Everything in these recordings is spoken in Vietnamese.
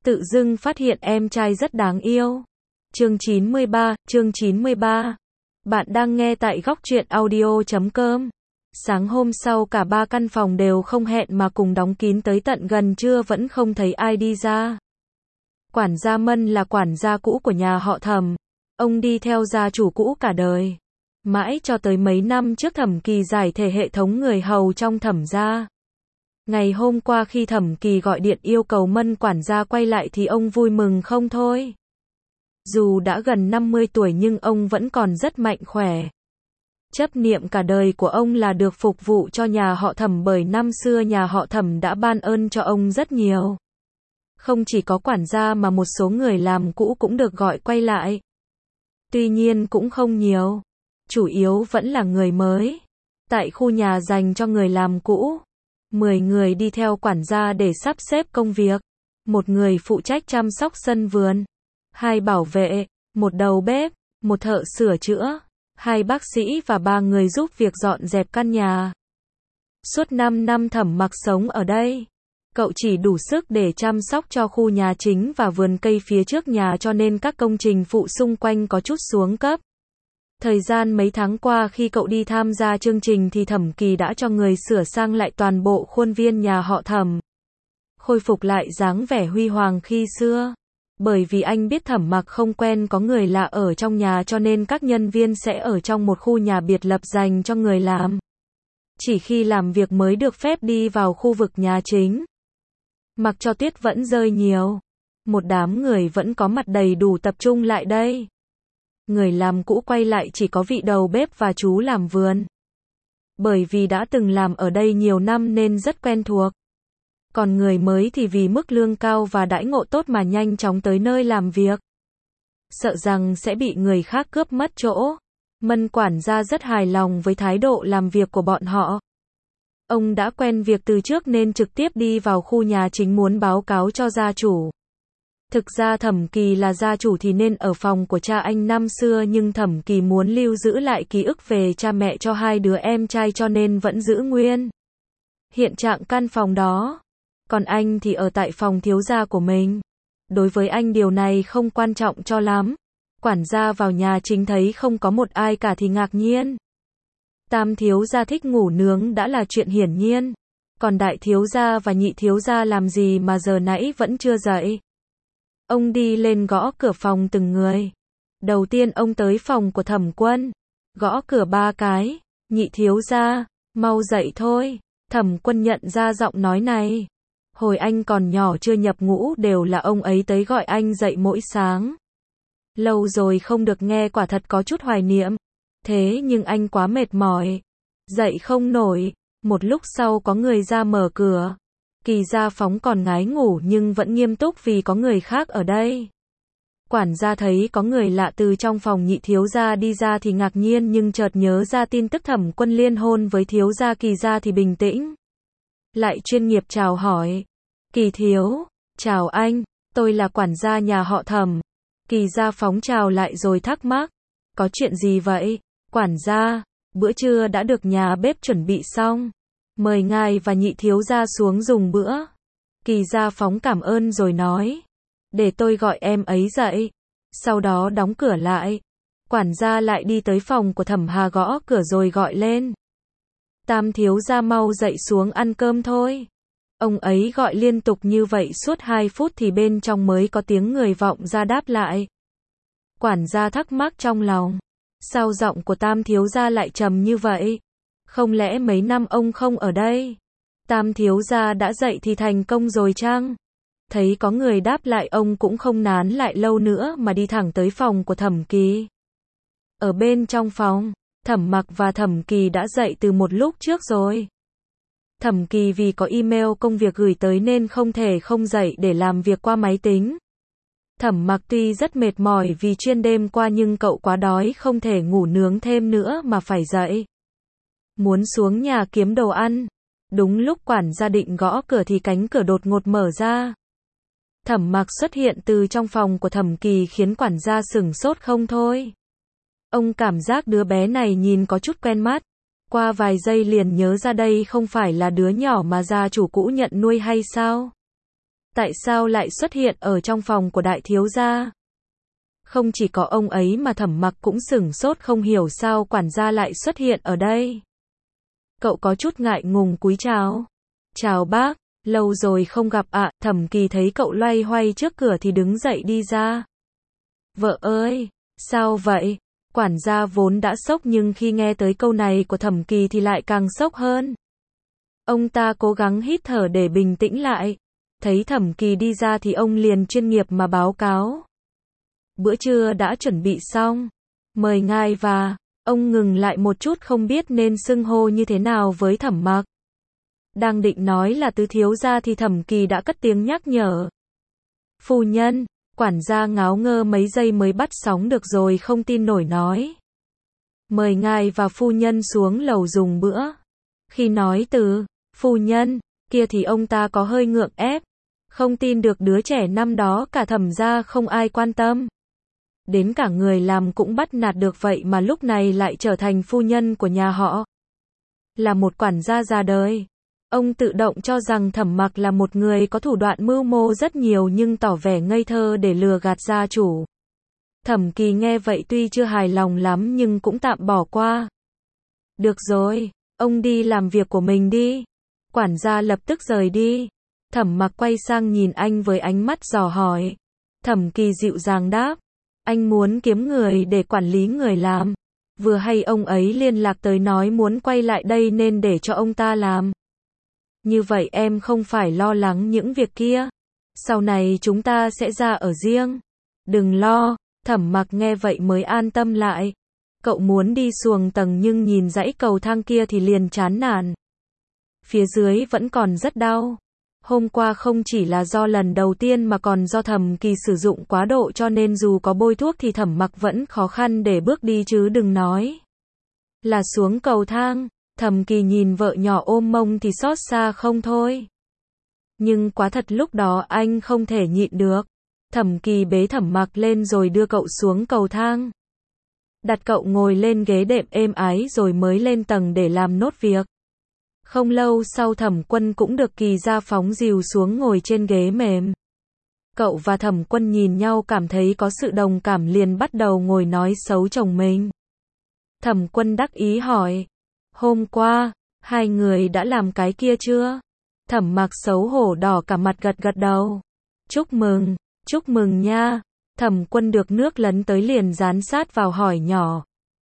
Tự dưng phát hiện em trai rất đáng yêu. Chương 93. Bạn đang nghe tại góc truyện audio.com. Sáng hôm sau cả ba căn phòng đều không hẹn mà cùng đóng kín tới tận gần trưa vẫn không thấy ai đi ra. Quản gia Mân là quản gia cũ của nhà họ Thẩm. Ông đi theo gia chủ cũ cả đời. Mãi cho tới mấy năm trước Thẩm Kỳ giải thể hệ thống người hầu trong Thẩm gia. Ngày hôm qua khi Thẩm Kỳ gọi điện yêu cầu Mân quản gia quay lại thì ông vui mừng không thôi. Dù đã gần 50 tuổi nhưng ông vẫn còn rất mạnh khỏe. Chấp niệm cả đời của ông là được phục vụ cho nhà họ Thẩm, bởi năm xưa nhà họ Thẩm đã ban ơn cho ông rất nhiều. Không chỉ có quản gia mà một số người làm cũ cũng được gọi quay lại. Tuy nhiên cũng không nhiều. Chủ yếu vẫn là người mới. Tại khu nhà dành cho người làm cũ, 10 người đi theo quản gia để sắp xếp công việc. Một người phụ trách chăm sóc sân vườn, 2 bảo vệ, 1 đầu bếp, 1 thợ sửa chữa, 2 bác sĩ và 3 người giúp việc dọn dẹp căn nhà. Suốt 5 năm Thẩm Mặc sống ở đây, cậu chỉ đủ sức để chăm sóc cho khu nhà chính và vườn cây phía trước nhà, cho nên các công trình phụ xung quanh có chút xuống cấp. Thời gian mấy tháng qua khi cậu đi tham gia chương trình thì Thẩm Kỳ đã cho người sửa sang lại toàn bộ khuôn viên nhà họ Thẩm, khôi phục lại dáng vẻ huy hoàng khi xưa. Bởi vì anh biết Thẩm Mặc không quen có người lạ ở trong nhà, cho nên các nhân viên sẽ ở trong một khu nhà biệt lập dành cho người làm. Chỉ khi làm việc mới được phép đi vào khu vực nhà chính. Mặc cho tuyết vẫn rơi nhiều, một đám người vẫn có mặt đầy đủ tập trung lại đây. Người làm cũ quay lại chỉ có vị đầu bếp và chú làm vườn. Bởi vì đã từng làm ở đây nhiều năm nên rất quen thuộc. Còn người mới thì vì mức lương cao và đãi ngộ tốt mà nhanh chóng tới nơi làm việc. Sợ rằng sẽ bị người khác cướp mất chỗ. Mân quản gia rất hài lòng với thái độ làm việc của bọn họ. Ông đã quen việc từ trước nên trực tiếp đi vào khu nhà chính muốn báo cáo cho gia chủ. Thực ra Thẩm Kỳ là gia chủ thì nên ở phòng của cha anh năm xưa, nhưng Thẩm Kỳ muốn lưu giữ lại ký ức về cha mẹ cho 2 đứa em trai cho nên vẫn giữ nguyên hiện trạng căn phòng đó. Còn anh thì ở tại phòng thiếu gia của mình. Đối với anh điều này không quan trọng cho lắm. Quản gia vào nhà chính thấy không có một ai cả thì ngạc nhiên. Tam thiếu gia thích ngủ nướng đã là chuyện hiển nhiên. Còn đại thiếu gia và nhị thiếu gia làm gì mà giờ nãy vẫn chưa dậy? Ông đi lên gõ cửa phòng từng người. Đầu tiên ông tới phòng của Thẩm Quân, gõ cửa 3 cái. Nhị thiếu gia, mau dậy thôi. Thẩm Quân nhận ra giọng nói này. Hồi anh còn nhỏ chưa nhập ngũ đều là ông ấy tới gọi anh dậy mỗi sáng. Lâu rồi không được nghe quả thật có chút hoài niệm. Thế nhưng anh quá mệt mỏi, dậy không nổi. Một lúc sau có người ra mở cửa. Kỳ Gia Phóng còn ngái ngủ nhưng vẫn nghiêm túc vì có người khác ở đây. Quản gia thấy có người lạ từ trong phòng nhị thiếu gia đi ra thì ngạc nhiên, nhưng chợt nhớ ra tin tức Thẩm Quân liên hôn với thiếu gia Kỳ gia thì bình tĩnh. Lại chuyên nghiệp chào hỏi. Kỳ thiếu, chào anh, tôi là quản gia nhà họ Thẩm. Kỳ Gia Phóng chào lại rồi thắc mắc. Có chuyện gì vậy? Quản gia, bữa trưa đã được nhà bếp chuẩn bị xong. Mời ngài và nhị thiếu gia xuống dùng bữa. Kỳ Gia Phóng cảm ơn rồi nói. Để tôi gọi em ấy dậy. Sau đó đóng cửa lại. Quản gia lại đi tới phòng của Thẩm Hà gõ cửa rồi gọi lên. Tam thiếu gia mau dậy xuống ăn cơm thôi. Ông ấy gọi liên tục như vậy suốt 2 phút thì bên trong mới có tiếng người vọng ra đáp lại. Quản gia thắc mắc trong lòng. Sao giọng của Tam thiếu gia lại trầm như vậy? Không lẽ mấy năm ông không ở đây? Tam thiếu gia đã dậy thì thành công rồi chăng? Thấy có người đáp lại ông cũng không nán lại lâu nữa mà đi thẳng tới phòng của Thẩm Kỳ. Ở bên trong phòng, Thẩm Mặc và Thẩm Kỳ đã dậy từ một lúc trước rồi. Thẩm Kỳ vì có email công việc gửi tới nên không thể không dậy để làm việc qua máy tính. Thẩm Mặc tuy rất mệt mỏi vì chuyên đêm qua nhưng cậu quá đói không thể ngủ nướng thêm nữa mà phải dậy. Muốn xuống nhà kiếm đồ ăn. Đúng lúc quản gia định gõ cửa thì cánh cửa đột ngột mở ra. Thẩm Mặc xuất hiện từ trong phòng của Thẩm Kỳ khiến quản gia sửng sốt không thôi. Ông cảm giác đứa bé này nhìn có chút quen mắt. Qua vài giây liền nhớ ra đây không phải là đứa nhỏ mà gia chủ cũ nhận nuôi hay sao? Tại sao lại xuất hiện ở trong phòng của đại thiếu gia? Không chỉ có ông ấy mà Thẩm Mặc cũng sửng sốt không hiểu sao quản gia lại xuất hiện ở đây. Cậu có chút ngại ngùng cúi chào. Chào bác, lâu rồi không gặp ạ. Thẩm Kỳ thấy cậu loay hoay trước cửa thì đứng dậy đi ra. Vợ ơi, sao vậy? Quản gia vốn đã sốc nhưng khi nghe tới câu này của Thẩm Kỳ thì lại càng sốc hơn. Ông ta cố gắng hít thở để bình tĩnh lại. Thấy Thẩm Kỳ đi ra thì ông liền chuyên nghiệp mà báo cáo. Bữa trưa đã chuẩn bị xong. Mời ngài và... Ông ngừng lại một chút không biết nên xưng hô như thế nào với Thẩm Mặc. Đang định nói là tứ thiếu gia thì Thẩm Kỳ đã cất tiếng nhắc nhở. Phu nhân, quản gia ngáo ngơ mấy giây mới bắt sóng được rồi không tin nổi nói. Mời ngài và phu nhân xuống lầu dùng bữa. Khi nói từ phu nhân kia thì ông ta có hơi ngượng ép. Không tin được đứa trẻ năm đó cả Thẩm gia không ai quan tâm. Đến cả người làm cũng bắt nạt được vậy mà lúc này lại trở thành phu nhân của nhà họ. Là một quản gia già đời. Ông tự động cho rằng Thẩm Mặc là một người có thủ đoạn mưu mô rất nhiều nhưng tỏ vẻ ngây thơ để lừa gạt gia chủ. Thẩm Kỳ nghe vậy tuy chưa hài lòng lắm nhưng cũng tạm bỏ qua. Được rồi, ông đi làm việc của mình đi. Quản gia lập tức rời đi. Thẩm Mặc quay sang nhìn anh với ánh mắt dò hỏi. Thẩm Kỳ dịu dàng đáp. Anh muốn kiếm người để quản lý người làm. Vừa hay ông ấy liên lạc tới nói muốn quay lại đây nên để cho ông ta làm. Như vậy em không phải lo lắng những việc kia. Sau này chúng ta sẽ ra ở riêng. Đừng lo, Thẩm Mặc nghe vậy mới an tâm lại. Cậu muốn đi xuồng tầng nhưng nhìn dãy cầu thang kia thì liền chán nản. Phía dưới vẫn còn rất đau. Hôm qua không chỉ là do lần đầu tiên mà còn do Thẩm Kỳ sử dụng quá độ cho nên dù có bôi thuốc thì Thẩm Mặc vẫn khó khăn để bước đi chứ đừng nói là xuống cầu thang. Thẩm Kỳ nhìn vợ nhỏ ôm mông thì xót xa không thôi. Nhưng quá thật lúc đó anh không thể nhịn được. Thẩm Kỳ bế Thẩm Mặc lên rồi đưa cậu xuống cầu thang. Đặt cậu ngồi lên ghế đệm êm ái rồi mới lên tầng để làm nốt việc. Không lâu sau Thẩm Quân cũng được Kỳ gia phóng dìu xuống ngồi trên ghế mềm. Cậu và Thẩm Quân nhìn nhau cảm thấy có sự đồng cảm liền bắt đầu ngồi nói xấu chồng mình. Thẩm Quân đắc ý hỏi. Hôm qua, hai người đã làm cái kia chưa? Thẩm Mặc xấu hổ đỏ cả mặt gật gật đầu. Chúc mừng nha. Thẩm Quân được nước lấn tới liền dán sát vào hỏi nhỏ.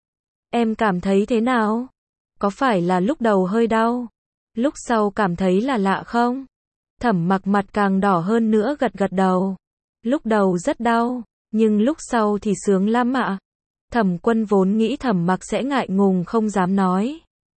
Em cảm thấy thế nào? Có phải là lúc đầu hơi đau? Lúc sau cảm thấy là lạ không? Thẩm Mặc mặt càng đỏ hơn nữa gật gật đầu. Lúc đầu rất đau, nhưng lúc sau thì sướng lắm ạ. Thẩm Quân vốn nghĩ Thẩm Mặc sẽ ngại ngùng không dám nói.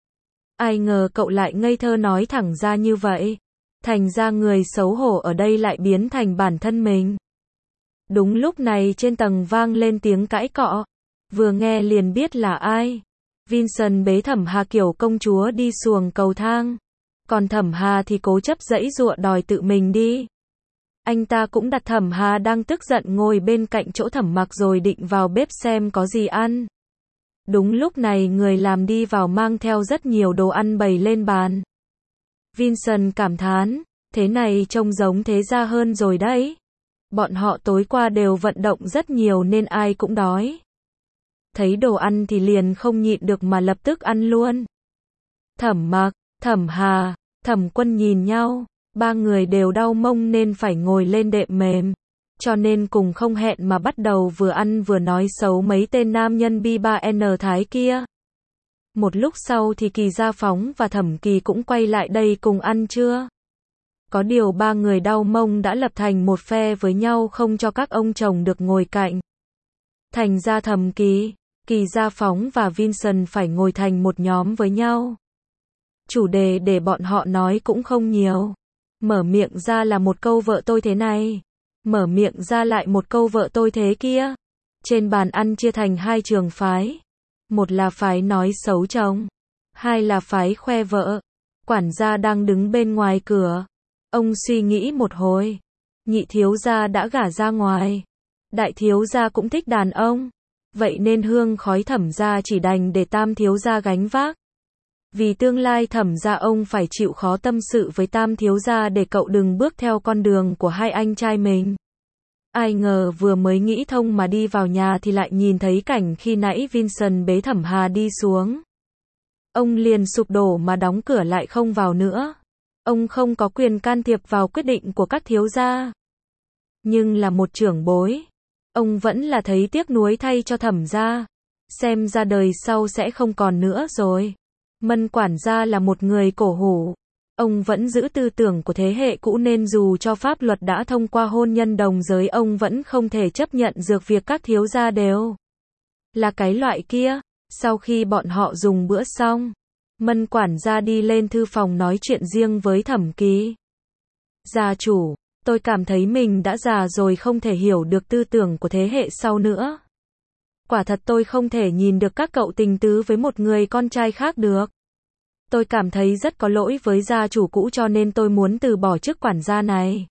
Ai ngờ cậu lại ngây thơ nói thẳng ra như vậy. Thành ra người xấu hổ ở đây lại biến thành bản thân mình. Đúng lúc này trên tầng vang lên tiếng cãi cọ. Vừa nghe liền biết là ai. Vincent bế Thẩm Hà kiểu công chúa đi xuồng cầu thang. Còn Thẩm Hà thì cố chấp giãy giụa đòi tự mình đi. Anh ta cũng đặt Thẩm Hà đang tức giận ngồi bên cạnh chỗ Thẩm Mặc rồi định vào bếp xem có gì ăn. Đúng lúc này người làm đi vào mang theo rất nhiều đồ ăn bày lên bàn. Vincent cảm thán, thế này trông giống thế gia hơn rồi đấy. Bọn họ tối qua đều vận động rất nhiều nên ai cũng đói. Thấy đồ ăn thì liền không nhịn được mà lập tức ăn luôn. Thẩm Mặc, Thẩm Hà, Thẩm Quân nhìn nhau, ba người đều đau mông nên phải ngồi lên đệm mềm. Cho nên cùng không hẹn mà bắt đầu vừa ăn vừa nói xấu mấy tên nam nhân B3N Thái kia. Một lúc sau thì Kỳ Gia Phóng và Thẩm Kỳ cũng quay lại đây cùng ăn trưa. Có điều ba người đau mông đã lập thành một phe với nhau không cho các ông chồng được ngồi cạnh. Thành ra Thẩm Kỳ, Kỳ Gia Phóng và Vincent phải ngồi thành một nhóm với nhau. Chủ đề để bọn họ nói cũng không nhiều. Mở miệng ra là một câu vợ tôi thế này. Mở miệng ra lại một câu vợ tôi thế kia. Trên bàn ăn chia thành hai trường phái. Một là phái nói xấu chồng. Hai là phái khoe vợ. Quản gia đang đứng bên ngoài cửa. Ông suy nghĩ một hồi. Nhị thiếu gia đã gả ra ngoài. Đại thiếu gia cũng thích đàn ông. Vậy nên hương khói Thẩm gia chỉ đành để tam thiếu gia gánh vác. Vì tương lai Thẩm gia ông phải chịu khó tâm sự với Tam thiếu gia để cậu đừng bước theo con đường của hai anh trai mình. Ai ngờ vừa mới nghĩ thông mà đi vào nhà thì lại nhìn thấy cảnh khi nãy Vincent bế Thẩm Hà đi xuống. Ông liền sụp đổ mà đóng cửa lại không vào nữa. Ông không có quyền can thiệp vào quyết định của các thiếu gia. Nhưng là một trưởng bối, ông vẫn là thấy tiếc nuối thay cho Thẩm gia. Xem ra đời sau sẽ không còn nữa rồi. Mân quản gia là một người cổ hủ. Ông vẫn giữ tư tưởng của thế hệ cũ nên dù cho pháp luật đã thông qua hôn nhân đồng giới ông vẫn không thể chấp nhận được việc các thiếu gia đều là cái loại kia. Sau khi bọn họ dùng bữa xong, Mân quản gia đi lên thư phòng nói chuyện riêng với Thẩm Kỳ. Gia chủ, tôi cảm thấy mình đã già rồi không thể hiểu được tư tưởng của thế hệ sau nữa. Quả thật tôi không thể nhìn được các cậu tình tứ với một người con trai khác được. Tôi cảm thấy rất có lỗi với gia chủ cũ cho nên tôi muốn từ bỏ chức quản gia này.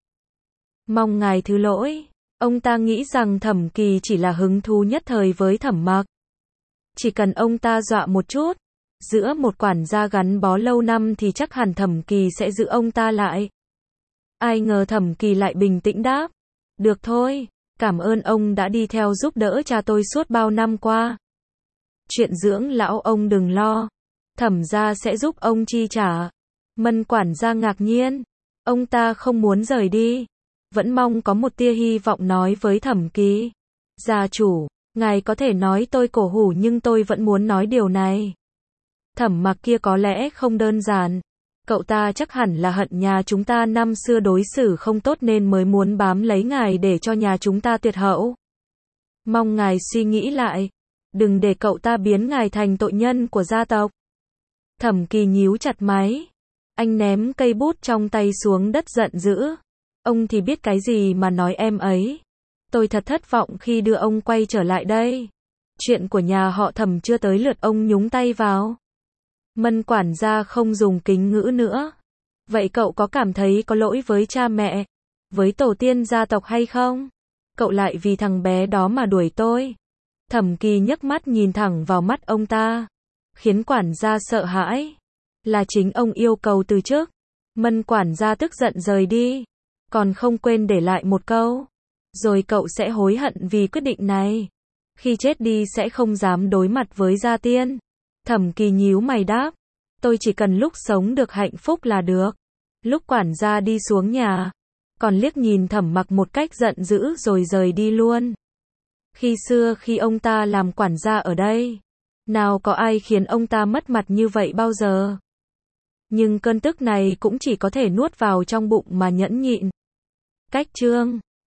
Mong ngài thứ lỗi. Ông ta nghĩ rằng Thẩm Kỳ chỉ là hứng thú nhất thời với Thẩm Mặc. Chỉ cần ông ta dọa một chút, giữa một quản gia gắn bó lâu năm thì chắc hẳn Thẩm Kỳ sẽ giữ ông ta lại. Ai ngờ Thẩm Kỳ lại bình tĩnh đáp. Được thôi, cảm ơn ông đã đi theo giúp đỡ cha tôi suốt bao năm qua. Chuyện dưỡng lão ông đừng lo. Thẩm gia sẽ giúp ông chi trả. Mân quản gia ngạc nhiên. Ông ta không muốn rời đi. Vẫn mong có một tia hy vọng nói với Thẩm Kỳ. Gia chủ, ngài có thể nói tôi cổ hủ nhưng tôi vẫn muốn nói điều này. Thẩm Mặc kia có lẽ không đơn giản. Cậu ta chắc hẳn là hận nhà chúng ta năm xưa đối xử không tốt nên mới muốn bám lấy ngài để cho nhà chúng ta tuyệt hậu. Mong ngài suy nghĩ lại. Đừng để cậu ta biến ngài thành tội nhân của gia tộc. Thẩm Kỳ nhíu chặt máy. Anh ném cây bút trong tay xuống đất giận dữ. Ông thì biết cái gì mà nói em ấy. Tôi thật thất vọng khi đưa ông quay trở lại đây. Chuyện của nhà họ Thẩm chưa tới lượt ông nhúng tay vào. Mân quản gia không dùng kính ngữ nữa. Vậy cậu có cảm thấy có lỗi với cha mẹ, với tổ tiên gia tộc hay không? Cậu lại vì thằng bé đó mà đuổi tôi. Thẩm Kỳ nhấc mắt nhìn thẳng vào mắt ông ta, khiến quản gia sợ hãi. Là chính ông yêu cầu từ chức. Mân quản gia tức giận rời đi, còn không quên để lại một câu. Rồi cậu sẽ hối hận vì quyết định này. Khi chết đi sẽ không dám đối mặt với gia tiên. Thẩm Kỳ nhíu mày đáp. Tôi chỉ cần lúc sống được hạnh phúc là được. Lúc quản gia đi xuống nhà, còn liếc nhìn Thẩm Mặc một cách giận dữ rồi rời đi luôn. Khi xưa khi ông ta làm quản gia ở đây, nào có ai khiến ông ta mất mặt như vậy bao giờ. Nhưng cơn tức này cũng chỉ có thể nuốt vào trong bụng mà nhẫn nhịn. Cách chương